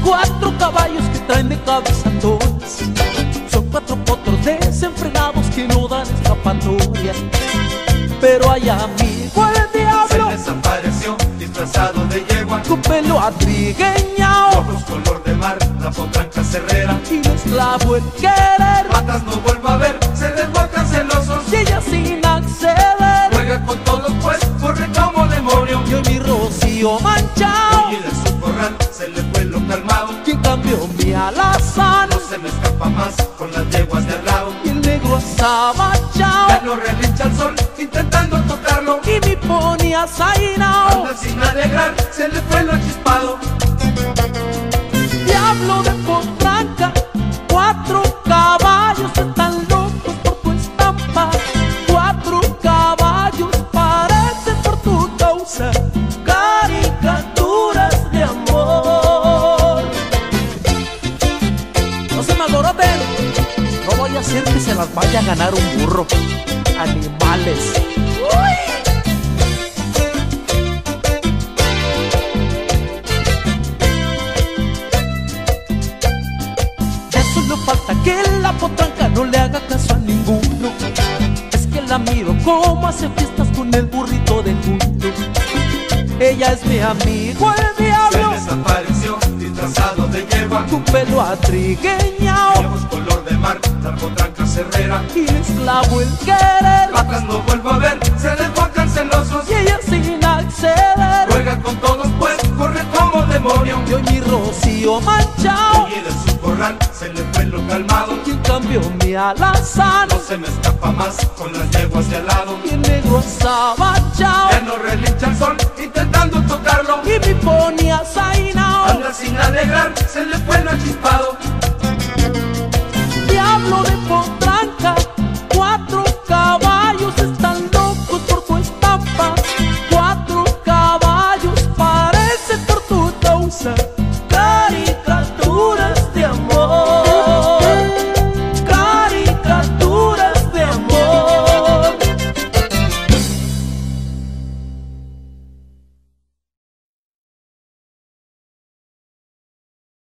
4 caballos que traen de cabeza todas. Son 4 potros desenfrenados que no dan escapatoria. Pero hay amigo el diablo, se desapareció disfrazado de yegua, con pelo atrigueñao, ojos color de mar, la potranca cerrera. y no esclavo el querer. Patas no vuelvo a ver, se desbocan celosos. Y ella sin acceder, Juega con todos pues, corre como demonio. y hoy mi rocío manchao, Y de su corral se le fue lo calmado. y en cambio mi alazán, No se me escapa más con las yeguas de al lado. y el negro azabachao, Ya no relincha el sol intentando tocarlo. y mi pony azainao. Anda sin alegrar, se le fue lo chispado. Diablo de potranca, 4 caballos están locos por tu estampa. 4 caballos parecen por tu causa caricaturas de amor. No se me alboroten, no voy a hacer que se las vaya a ganar un burro. Animales. Ya solo falta que la potranca no le haga caso a ninguno. Es que la miro como hace fiestas con el burrito de junto. Ella es mi amigo el Se diablo, desapareció disfrazado de yegua, con pelo atrigueñao, ojos color de mar, la potranca cerrera. y le esclavo el querer. Patas no vuelvo a ver, se desbocan celosos. Y ella sin acceder, Juega con todos pues, corre como demonio. y hoy mi rocío manchao, Y de su corral se le fue lo calmado. y en cambio mi alazán, No se me escapa más con las yeguas de al lado. y el negro azabachao, Ya no relincha el sol intentando tocarlo. y mi pony azainao. Anda sin alegrar, se le fue lo chispado.